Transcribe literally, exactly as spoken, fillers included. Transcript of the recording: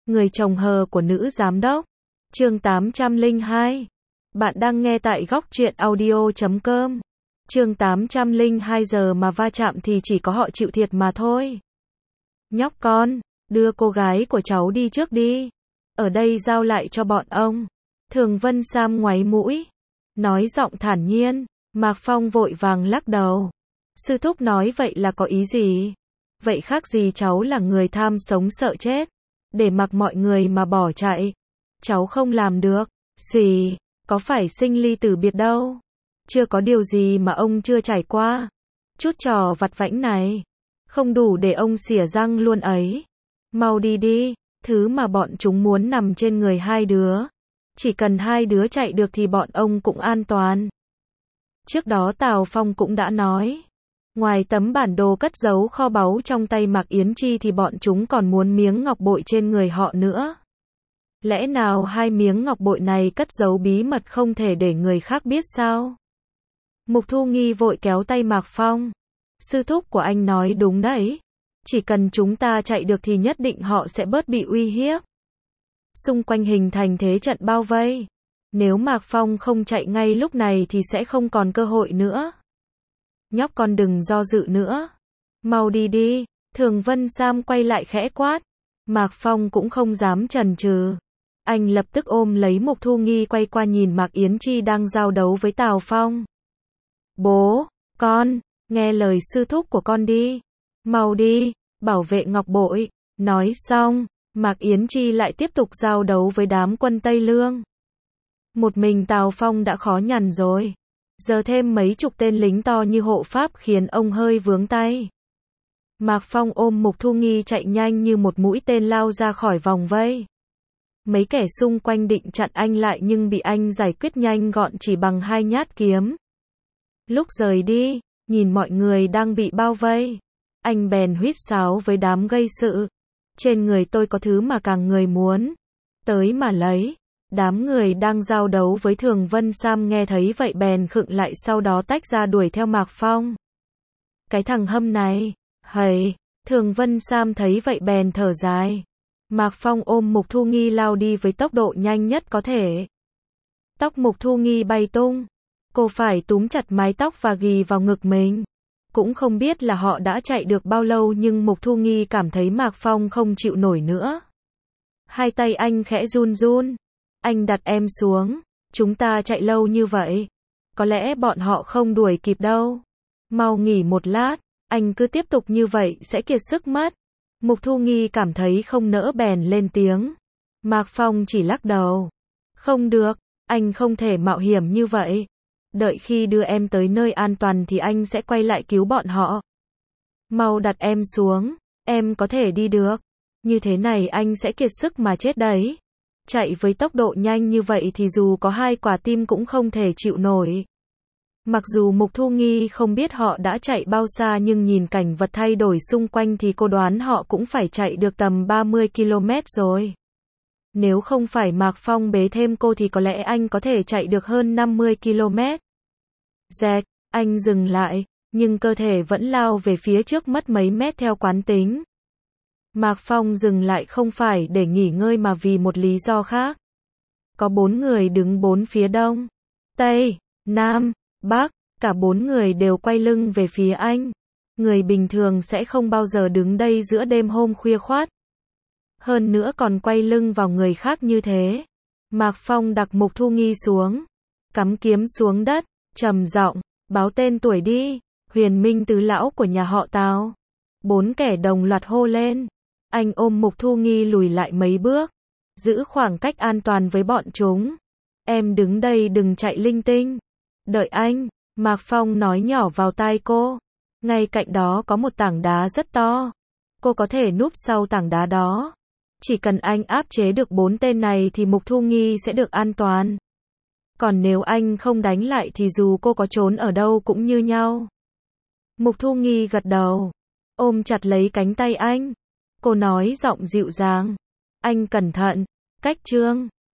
Người chồng hờ của nữ giám đốc. Chương tám trăm lẻ hai. Bạn đang nghe tại góc truyện audio chấm com. Chương tám trăm lẻ hai giờ mà va chạm thì chỉ có họ chịu thiệt mà thôi. Nhóc con, đưa cô gái của cháu đi trước đi. Ở đây giao lại cho bọn ông. Thường Vân Sam ngoáy mũi. Nói giọng thản nhiên. Mạc Phong vội vàng lắc đầu. Sư thúc nói vậy là có ý gì? Vậy khác gì cháu là người tham sống sợ chết. Để mặc mọi người mà bỏ chạy. Cháu không làm được. Gì? Có phải sinh ly tử biệt đâu. Chưa có điều gì mà ông chưa trải qua. Chút trò vặt vãnh này. Không đủ để ông xỉa răng luôn ấy. Mau đi đi. Thứ mà bọn chúng muốn nằm trên người hai đứa. Chỉ cần hai đứa chạy được thì bọn ông cũng an toàn. Trước đó Tào Phong cũng đã nói. Ngoài tấm bản đồ cất giấu kho báu trong tay Mạc Yến Chi thì bọn chúng còn muốn miếng ngọc bội trên người họ nữa. Lẽ nào hai miếng ngọc bội này cất giấu bí mật không thể để người khác biết sao? Mục Thu Nghi vội kéo tay Mạc Phong. Sư thúc của anh nói đúng đấy. Chỉ cần chúng ta chạy được thì nhất định họ sẽ bớt bị uy hiếp. Xung quanh hình thành thế trận bao vây. Nếu Mạc Phong không chạy ngay lúc này thì sẽ không còn cơ hội nữa. Nhóc con đừng do dự nữa. Mau đi đi. Thường Vân Sam quay lại khẽ quát. Mạc Phong cũng không dám chần chừ. Anh lập tức ôm lấy Mục Thu Nghi quay qua nhìn Mạc Yến Chi đang giao đấu với Tào Phong. Bố, con, nghe lời sư thúc của con đi. Mau đi, bảo vệ ngọc bội. Nói xong, Mạc Yến Chi lại tiếp tục giao đấu với đám quân Tây Lương. Một mình Tào Phong đã khó nhằn rồi. Giờ thêm mấy chục tên lính to như hộ pháp khiến ông hơi vướng tay. Mạc Phong ôm Mục Thu Nghi chạy nhanh như một mũi tên lao ra khỏi vòng vây. Mấy kẻ xung quanh định chặn anh lại nhưng bị anh giải quyết nhanh gọn chỉ bằng hai nhát kiếm. Lúc rời đi, nhìn mọi người đang bị bao vây. Anh bèn huýt sáo với đám gây sự. Trên người tôi có thứ mà càng người muốn. Tới mà lấy. Đám người đang giao đấu với Thường Vân Sam nghe thấy vậy bèn khựng lại sau đó tách ra đuổi theo Mạc Phong. Cái thằng hâm này, hầy, Thường Vân Sam thấy vậy bèn thở dài. Mạc Phong ôm Mục Thu Nghi lao đi với tốc độ nhanh nhất có thể. Tóc Mục Thu Nghi bay tung. Cô phải túm chặt mái tóc và ghì vào ngực mình. Cũng không biết là họ đã chạy được bao lâu nhưng Mục Thu Nghi cảm thấy Mạc Phong không chịu nổi nữa. Hai tay anh khẽ run run. Anh đặt em xuống. Chúng ta chạy lâu như vậy. Có lẽ bọn họ không đuổi kịp đâu. Mau nghỉ một lát. Anh cứ tiếp tục như vậy sẽ kiệt sức mất. Mục Thu Nghi cảm thấy không nỡ bèn lên tiếng. Mạc Phong chỉ lắc đầu. Không được. Anh không thể mạo hiểm như vậy. Đợi khi đưa em tới nơi an toàn thì anh sẽ quay lại cứu bọn họ. Mau đặt em xuống. Em có thể đi được. Như thế này anh sẽ kiệt sức mà chết đấy. Chạy với tốc độ nhanh như vậy thì dù có hai quả tim cũng không thể chịu nổi. Mặc dù Mục Thu Nghi không biết họ đã chạy bao xa nhưng nhìn cảnh vật thay đổi xung quanh thì cô đoán họ cũng phải chạy được tầm ba mươi ki lô mét rồi. Nếu không phải Mạc Phong bế thêm cô thì có lẽ anh có thể chạy được hơn năm mươi ki lô mét. Dẹt, anh dừng lại, nhưng cơ thể vẫn lao về phía trước mất mấy mét theo quán tính. Mạc Phong dừng lại không phải để nghỉ ngơi mà vì một lý do khác. Có bốn người đứng bốn phía đông, tây, nam, bắc, cả bốn người đều quay lưng về phía anh. Người bình thường sẽ không bao giờ đứng đây giữa đêm hôm khuya khoắt. Hơn nữa còn quay lưng vào người khác như thế. Mạc Phong đặt Mục Thu Nghi xuống, cắm kiếm xuống đất, trầm giọng, báo tên tuổi đi, Huyền Minh tứ lão của nhà họ Tào. Bốn kẻ đồng loạt hô lên. Anh ôm Mục Thu Nghi lùi lại mấy bước, giữ khoảng cách an toàn với bọn chúng. Em đứng đây đừng chạy linh tinh. Đợi anh, Mạc Phong nói nhỏ vào tai cô. Ngay cạnh đó có một tảng đá rất to. Cô có thể núp sau tảng đá đó. Chỉ cần anh áp chế được bốn tên này thì Mục Thu Nghi sẽ được an toàn. Còn nếu anh không đánh lại thì dù cô có trốn ở đâu cũng như nhau. Mục Thu Nghi gật đầu, ôm chặt lấy cánh tay anh. Cô nói giọng dịu dàng. Anh cẩn thận, cách chương.